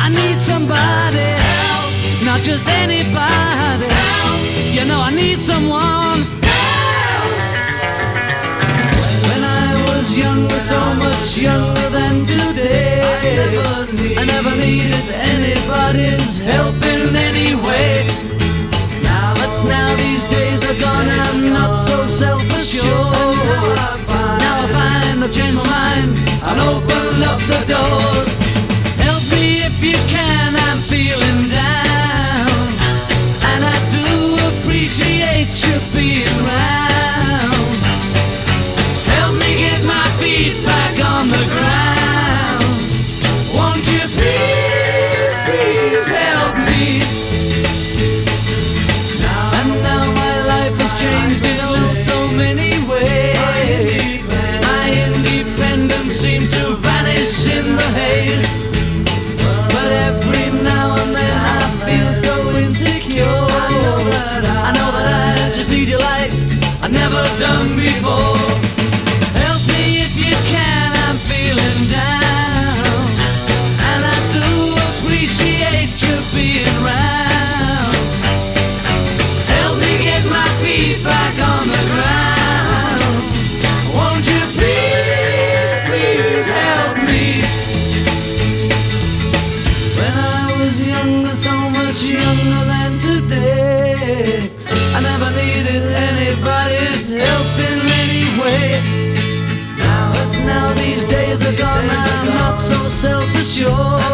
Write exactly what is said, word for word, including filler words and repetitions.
I need somebody help, not just anybody help. You know I need someone help. When I was younger, so much younger than today, I never, need, I never needed anybody's help in any way. Now, but now these days are gone, I'm not so self-assured. Now I find I've changed my mind and open up the doors. Help me if you can, I'm feeling down, and I do appreciate you being round. Help me get my feet back on the ground. Won't you please, please help me? And now my life has changed in oh so many ways. My independence seems to vanish in the haze. But every now and then I feel so insecure. I know that I, I know that I just need you like I've never done before. Help me if you can, I'm feeling down, and I do appreciate you being round. Help me get my feet back on the ground. Won't you please, please help me? When I was younger, so much younger than today, I never needed anybody's help in any way. Now, but now these days are gone, I'm not so self-assured.